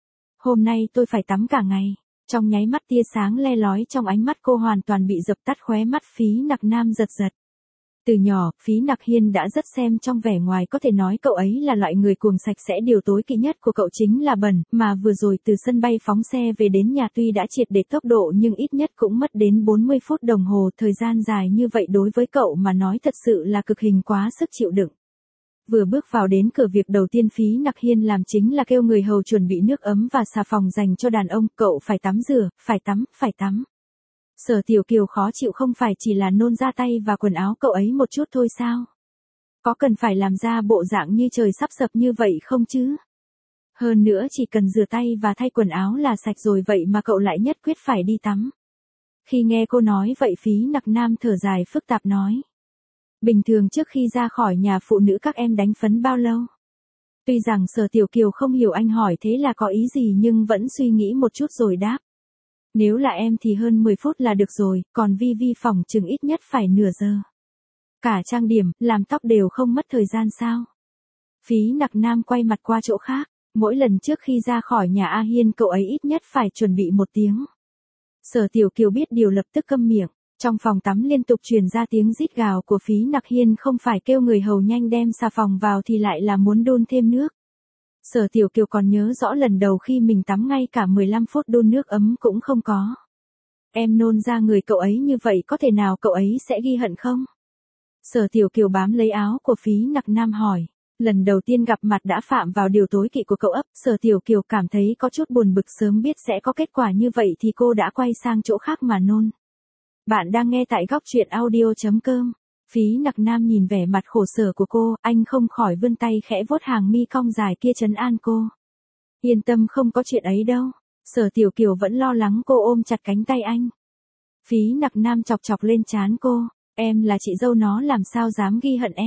Hôm nay tôi phải tắm cả ngày. Trong nháy mắt tia sáng le lói trong ánh mắt cô hoàn toàn bị dập tắt, khóe mắt Phí Nặc Nam giật giật. Từ nhỏ, Phí Nặc Hiên đã rất xem trong vẻ ngoài, có thể nói cậu ấy là loại người cuồng sạch sẽ, điều tối kỵ nhất của cậu chính là bẩn, mà vừa rồi từ sân bay phóng xe về đến nhà tuy đã triệt để tốc độ nhưng ít nhất cũng mất đến bốn mươi phút đồng hồ, thời gian dài như vậy đối với cậu mà nói thật sự là cực hình quá sức chịu đựng. Vừa bước vào đến cửa, việc đầu tiên Phí Nặc Hiên làm chính là kêu người hầu chuẩn bị nước ấm và xà phòng dành cho đàn ông, cậu phải tắm rửa, phải tắm, phải tắm. Sở Tiểu Kiều khó chịu, không phải chỉ là nôn ra tay và quần áo cậu ấy một chút thôi sao? Có cần phải làm ra bộ dạng như trời sắp sập như vậy không chứ? Hơn nữa chỉ cần rửa tay và thay quần áo là sạch rồi, vậy mà cậu lại nhất quyết phải đi tắm. Khi nghe cô nói vậy Phí Nặc Nam thở dài phức tạp nói. Bình thường trước khi ra khỏi nhà phụ nữ các em đánh phấn bao lâu? Tuy rằng Sở Tiểu Kiều không hiểu anh hỏi thế là có ý gì nhưng vẫn suy nghĩ một chút rồi đáp. Nếu là em thì hơn mười phút là được rồi, còn Vi Vi phòng chừng ít nhất phải nửa giờ. Cả trang điểm, làm tóc đều không mất thời gian sao? Phí Nặc Nam quay mặt qua chỗ khác, mỗi lần trước khi ra khỏi nhà A Hiên cậu ấy ít nhất phải chuẩn bị một tiếng. Sở Tiểu Kiều biết điều lập tức câm miệng, trong phòng tắm liên tục truyền ra tiếng rít gào của Phí Nặc Hiên, không phải kêu người hầu nhanh đem xà phòng vào thì lại là muốn đun thêm nước. Sở Tiểu Kiều còn nhớ rõ lần đầu khi mình tắm ngay cả mười lăm phút đun nước ấm cũng không có. Em nôn ra người cậu ấy như vậy có thể nào cậu ấy sẽ ghi hận không? Sở Tiểu Kiều bám lấy áo của Phí Nặc Nam hỏi. Lần đầu tiên gặp mặt đã phạm vào điều tối kỵ của cậu ấp, Sở Tiểu Kiều cảm thấy có chút buồn bực, sớm biết sẽ có kết quả như vậy thì cô đã quay sang chỗ khác mà nôn. Bạn đang nghe tại góc truyện audio chấm com. Phí Nặc Nam nhìn vẻ mặt khổ sở của cô, anh không khỏi vươn tay khẽ vuốt hàng mi cong dài kia trấn an cô. Yên tâm, không có chuyện ấy đâu. Sở Tiểu Kiều vẫn lo lắng, cô ôm chặt cánh tay anh. Phí Nặc Nam chọc chọc lên trán cô, em là chị dâu nó làm sao dám ghi hận em,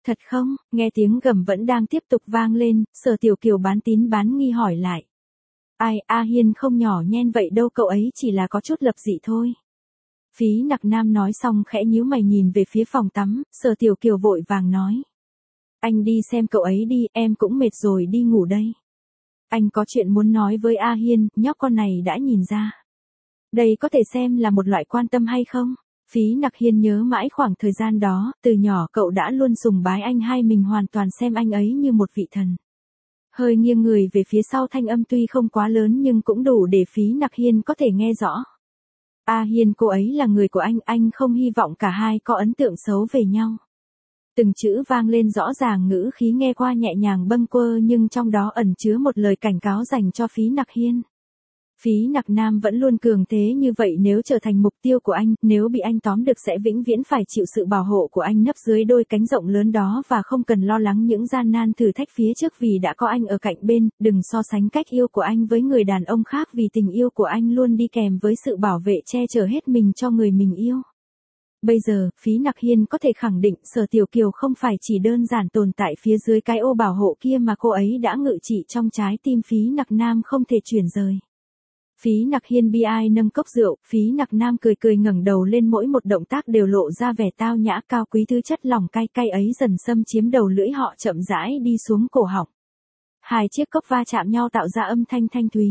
Thật không? Nghe tiếng gầm vẫn đang tiếp tục vang lên, Sở Tiểu Kiều bán tín bán nghi hỏi lại. Ai, A Hiên không nhỏ nhen vậy đâu, cậu ấy chỉ là có chút lập dị thôi. Phí Nặc Nam nói xong khẽ nhíu mày nhìn về phía phòng tắm, Sở Tiểu Kiều vội vàng nói. Anh đi xem cậu ấy đi, em cũng mệt rồi, đi ngủ đây. Anh có chuyện muốn nói với A Hiên, nhóc con này đã nhìn ra. Đây có thể xem là một loại quan tâm hay không? Phí Nặc Hiên nhớ mãi khoảng thời gian đó, từ nhỏ cậu đã luôn sùng bái anh hai, mình hoàn toàn xem anh ấy như một vị thần. Hơi nghiêng người về phía sau, thanh âm tuy không quá lớn nhưng cũng đủ để Phí Nặc Hiên có thể nghe rõ. A Hiên, cô ấy là người của anh, anh không hy vọng cả hai có ấn tượng xấu về nhau. Từng chữ vang lên rõ ràng, ngữ khí nghe qua nhẹ nhàng bâng quơ nhưng trong đó ẩn chứa một lời cảnh cáo dành cho Phí Nặc Hiên. Phí Nặc Nam vẫn luôn cường thế như vậy, nếu trở thành mục tiêu của anh, nếu bị anh tóm được sẽ vĩnh viễn phải chịu sự bảo hộ của anh nấp dưới đôi cánh rộng lớn đó và không cần lo lắng những gian nan thử thách phía trước vì đã có anh ở cạnh bên. Đừng so sánh cách yêu của anh với người đàn ông khác, vì tình yêu của anh luôn đi kèm với sự bảo vệ che chở hết mình cho người mình yêu. Bây giờ, Phí Nặc Hiên có thể khẳng định Sở Tiểu Kiều không phải chỉ đơn giản tồn tại phía dưới cái ô bảo hộ kia mà cô ấy đã ngự trị trong trái tim Phí Nặc Nam không thể chuyển rời. Phí Nặc Hiên bi ai nâng cốc rượu, Phí Nặc Nam cười cười ngẩng đầu lên, mỗi một động tác đều lộ ra vẻ tao nhã cao quý, thứ chất lỏng cay cay ấy dần xâm chiếm đầu lưỡi họ, chậm rãi đi xuống cổ họng. Hai chiếc cốc va chạm nhau tạo ra âm thanh thanh thúy.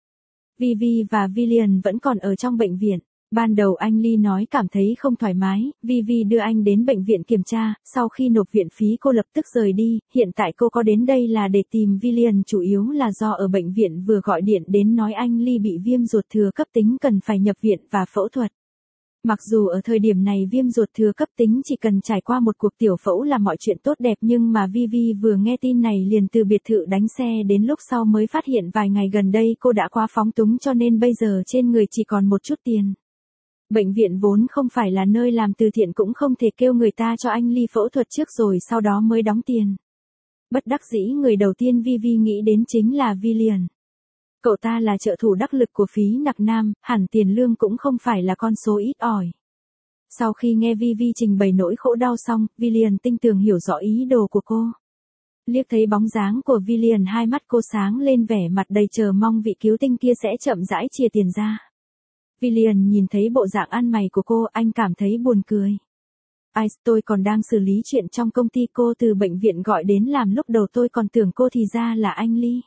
Vivi và Villian vẫn còn ở trong bệnh viện. Ban đầu anh Ly nói cảm thấy không thoải mái, Vivi đưa anh đến bệnh viện kiểm tra, sau khi nộp viện phí cô lập tức rời đi, hiện tại cô có đến đây là để tìm Villian, chủ yếu là do ở bệnh viện vừa gọi điện đến nói anh Ly bị viêm ruột thừa cấp tính cần phải nhập viện và phẫu thuật. Mặc dù ở thời điểm này viêm ruột thừa cấp tính chỉ cần trải qua một cuộc tiểu phẫu là mọi chuyện tốt đẹp, nhưng mà Vivi vừa nghe tin này liền từ biệt thự đánh xe đến, lúc sau mới phát hiện vài ngày gần đây cô đã quá phóng túng cho nên bây giờ trên người chỉ còn một chút tiền. Bệnh viện vốn không phải là nơi làm từ thiện, cũng không thể kêu người ta cho anh Ly phẫu thuật trước rồi sau đó mới đóng tiền. Bất đắc dĩ, người đầu tiên Vivi nghĩ đến chính là Villian. Cậu ta là trợ thủ đắc lực của Phí Nặc Nam, hẳn tiền lương cũng không phải là con số ít ỏi. Sau khi nghe Vivi trình bày nỗi khổ đau xong, Villian tinh tường hiểu rõ ý đồ của cô. Liếc thấy bóng dáng của Villian, hai mắt cô sáng lên, vẻ mặt đầy chờ mong vị cứu tinh kia sẽ chậm rãi chia tiền ra. Villian nhìn thấy bộ dạng ăn mày của cô, anh cảm thấy buồn cười. Ai, tôi còn đang xử lý chuyện trong công ty, cô từ bệnh viện gọi đến làm, lúc đầu tôi còn tưởng cô thì ra là anh Ly.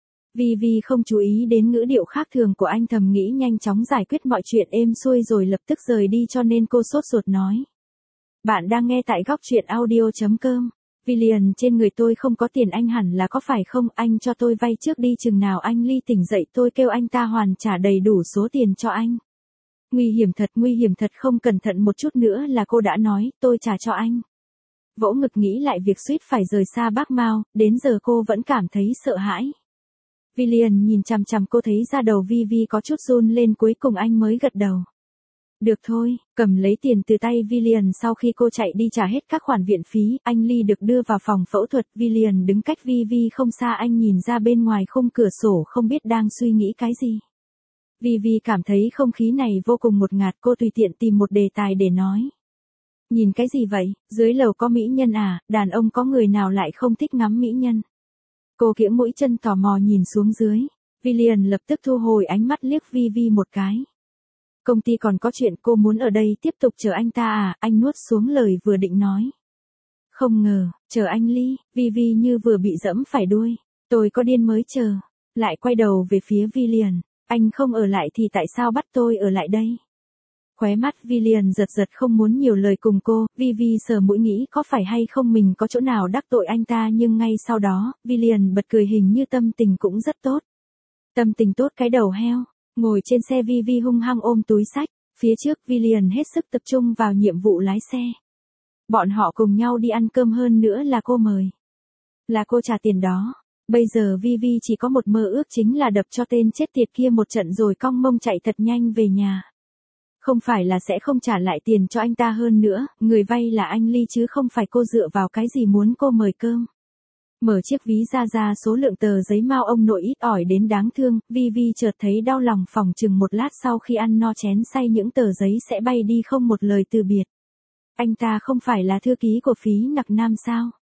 Vivi không chú ý đến ngữ điệu khác thường của anh, thầm nghĩ nhanh chóng giải quyết mọi chuyện êm xuôi rồi lập tức rời đi, cho nên cô sốt ruột nói. Bạn đang nghe tại góc truyện audio chấm com. Villian, trên người tôi không có tiền, anh hẳn là có phải không? Anh cho tôi vay trước đi, chừng nào anh Ly tỉnh dậy tôi kêu anh ta hoàn trả đầy đủ số tiền cho anh. Nguy hiểm thật, nguy hiểm thật, không cẩn thận một chút nữa là cô đã nói, tôi trả cho anh. Vỗ ngực nghĩ lại việc suýt phải rời xa bác Mao, đến giờ cô vẫn cảm thấy sợ hãi. Villian nhìn chằm chằm cô, thấy da đầu Vivi có chút run lên, cuối cùng anh mới gật đầu. Được thôi, cầm lấy tiền từ tay Villian. Sau khi cô chạy đi trả hết các khoản viện phí, anh Ly được đưa vào phòng phẫu thuật. Villian đứng cách Vivi không xa, anh nhìn ra bên ngoài khung cửa sổ không biết đang suy nghĩ cái gì. Vivi cảm thấy không khí này vô cùng ngột ngạt, cô tùy tiện tìm một đề tài để nói. Nhìn cái gì vậy, dưới lầu có mỹ nhân à, đàn ông có người nào lại không thích ngắm mỹ nhân. Cô kiễng mũi chân tò mò nhìn xuống dưới. Villian lập tức thu hồi ánh mắt, liếc Vivi một cái. Công ty còn có chuyện, cô muốn ở đây tiếp tục chờ anh ta à? Anh nuốt xuống lời vừa định nói. Không ngờ, chờ anh Ly, Vivi như vừa bị dẫm phải đuôi. Tôi có điên mới chờ. Lại quay đầu về phía Villian. Anh không ở lại thì tại sao bắt tôi ở lại đây? Khóe mắt Villian giật giật, không muốn nhiều lời cùng cô. Vivi sờ mũi nghĩ có phải hay không mình có chỗ nào đắc tội anh ta, nhưng ngay sau đó, Villian bật cười, hình như tâm tình cũng rất tốt. Tâm tình tốt cái đầu heo. Ngồi trên xe, Vivi hung hăng ôm túi sách. Phía trước, Villian hết sức tập trung vào nhiệm vụ lái xe. Bọn họ cùng nhau đi ăn cơm, hơn nữa là cô mời. Là cô trả tiền đó. Bây giờ Vivi chỉ có một mơ ước, chính là đập cho tên chết tiệt kia một trận rồi cong mông chạy thật nhanh về nhà. Không phải là sẽ không trả lại tiền cho anh ta, hơn nữa, người vay là anh Ly chứ không phải cô, dựa vào cái gì muốn cô mời cơm. Mở chiếc ví ra ra số lượng tờ giấy mao ông nội ít ỏi đến đáng thương, Vivi chợt thấy đau lòng, phòng chừng một lát sau khi ăn no chén say những tờ giấy sẽ bay đi không một lời từ biệt. Anh ta không phải là thư ký của Phí Nặc Nam sao?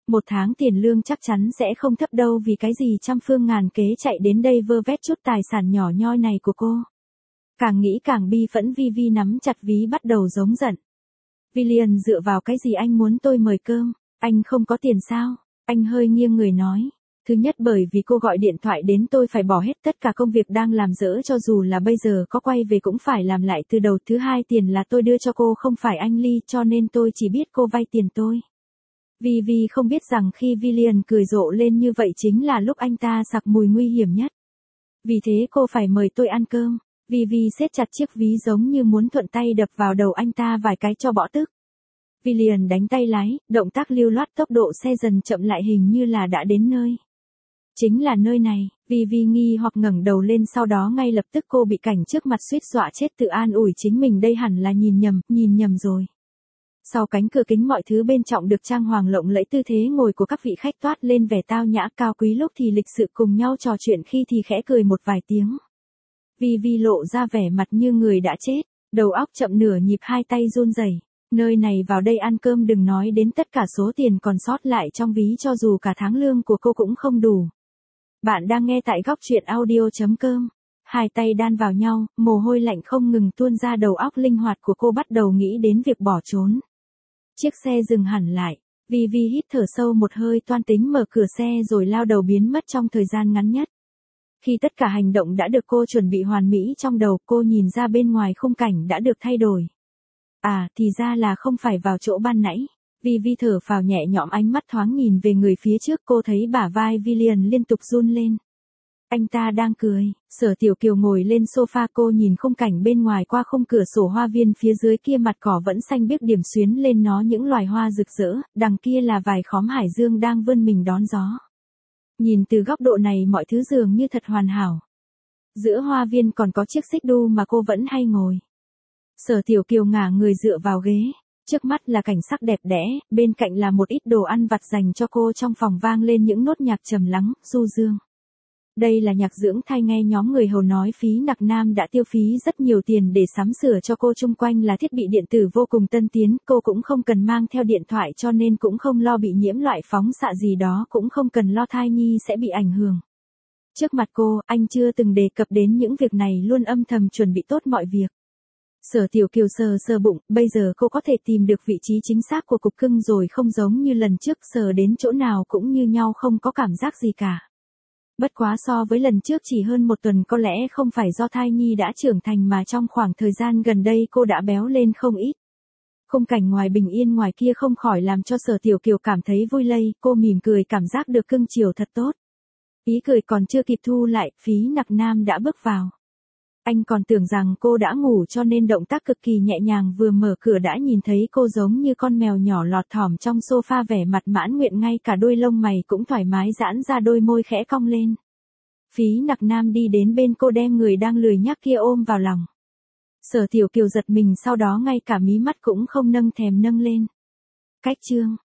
Một tháng tiền lương chắc chắn sẽ không thấp đâu vì cái gì trăm phương ngàn kế chạy đến đây vơ vét chút tài sản nhỏ nhoi này của cô. Càng nghĩ càng bi phẫn, Vi Vi nắm chặt ví bắt đầu giống giận. Villian, dựa vào cái gì anh muốn tôi mời cơm? Anh không có tiền sao? Anh hơi nghiêng người nói. Thứ nhất bởi vì cô gọi điện thoại đến tôi phải bỏ hết tất cả công việc đang làm dỡ, cho dù là bây giờ có quay về cũng phải làm lại từ đầu. Thứ hai, tiền là tôi đưa cho cô không phải anh Ly, cho nên tôi chỉ biết cô vay tiền tôi. Vi Vi không biết rằng khi Villian cười rộ lên như vậy chính là lúc anh ta sặc mùi nguy hiểm nhất. Vì thế cô phải mời tôi ăn cơm. Vi Vi siết chặt chiếc ví giống như muốn thuận tay đập vào đầu anh ta vài cái cho bỏ tức. Villian đánh tay lái, động tác lưu loát, tốc độ xe dần chậm lại, hình như là đã đến nơi. Chính là nơi này. Vi Vi nghi hoặc ngẩng đầu lên, sau đó ngay lập tức cô bị cảnh trước mặt suýt dọa chết, tự an ủi chính mình đây hẳn là nhìn nhầm, nhìn nhầm rồi. Sau cánh cửa kính mọi thứ bên trong được trang hoàng lộng lẫy, tư thế ngồi của các vị khách toát lên vẻ tao nhã cao quý, lúc thì lịch sự cùng nhau trò chuyện, khi thì khẽ cười một vài tiếng. Vi Vi lộ ra vẻ mặt như người đã chết, đầu óc chậm nửa nhịp, hai tay run rẩy. Nơi này vào đây ăn cơm, đừng nói đến tất cả số tiền còn sót lại trong ví, cho dù cả tháng lương của cô cũng không đủ. Bạn đang nghe tại góc truyện audio chấm com. Hai tay đan vào nhau, mồ hôi lạnh không ngừng tuôn ra, đầu óc linh hoạt của cô bắt đầu nghĩ đến việc bỏ trốn. Chiếc xe dừng hẳn lại, Vi Vi hít thở sâu một hơi, toan tính mở cửa xe rồi lao đầu biến mất trong thời gian ngắn nhất. Khi tất cả hành động đã được cô chuẩn bị hoàn mỹ trong đầu, cô nhìn ra bên ngoài khung cảnh đã được thay đổi. À, thì ra là không phải vào chỗ ban nãy. Vi Vi thở phào nhẹ nhõm, ánh mắt thoáng nhìn về người phía trước, cô thấy bả vai Villian liên tục run lên. Anh ta đang cười. Sở Tiểu Kiều ngồi lên sofa, cô nhìn khung cảnh bên ngoài qua khung cửa sổ, hoa viên phía dưới kia mặt cỏ vẫn xanh biếc điểm xuyến lên nó những loài hoa rực rỡ, đằng kia là vài khóm hải dương đang vươn mình đón gió. Nhìn từ góc độ này mọi thứ dường như thật hoàn hảo. Giữa hoa viên còn có chiếc xích đu mà cô vẫn hay ngồi. Sở Tiểu Kiều ngả người dựa vào ghế. Trước mắt là cảnh sắc đẹp đẽ, bên cạnh là một ít đồ ăn vặt dành cho cô, trong phòng vang lên những nốt nhạc trầm lắng, du dương. Đây là nhạc dưỡng thai, nghe nhóm người hầu nói Phí Nặc Nam đã tiêu phí rất nhiều tiền để sắm sửa cho cô, chung quanh là thiết bị điện tử vô cùng tân tiến, cô cũng không cần mang theo điện thoại cho nên cũng không lo bị nhiễm loại phóng xạ gì đó, cũng không cần lo thai nhi sẽ bị ảnh hưởng. Trước mặt cô, anh chưa từng đề cập đến những việc này, luôn âm thầm chuẩn bị tốt mọi việc. Sở Tiểu Kiều sờ sờ bụng, bây giờ cô có thể tìm được vị trí chính xác của cục cưng rồi, không giống như lần trước sờ đến chỗ nào cũng như nhau, không có cảm giác gì cả. Bất quá so với lần trước chỉ hơn một tuần, có lẽ không phải do thai nhi đã trưởng thành mà trong khoảng thời gian gần đây cô đã béo lên không ít. Khung cảnh ngoài bình yên ngoài kia không khỏi làm cho Sở Tiểu Kiều cảm thấy vui lây, cô mỉm cười, cảm giác được cưng chiều thật tốt. Ý cười còn chưa kịp thu lại, Phí Nặc Nam đã bước vào. Anh còn tưởng rằng cô đã ngủ cho nên động tác cực kỳ nhẹ nhàng, vừa mở cửa đã nhìn thấy cô giống như con mèo nhỏ lọt thỏm trong sofa, vẻ mặt mãn nguyện, ngay cả đôi lông mày cũng thoải mái giãn ra, đôi môi khẽ cong lên. Phí Nặc Nam đi đến bên cô, đem người đang lười nhác kia ôm vào lòng. Sở Tiểu Kiều giật mình, sau đó ngay cả mí mắt cũng không nâng thèm nâng lên. Cách chương.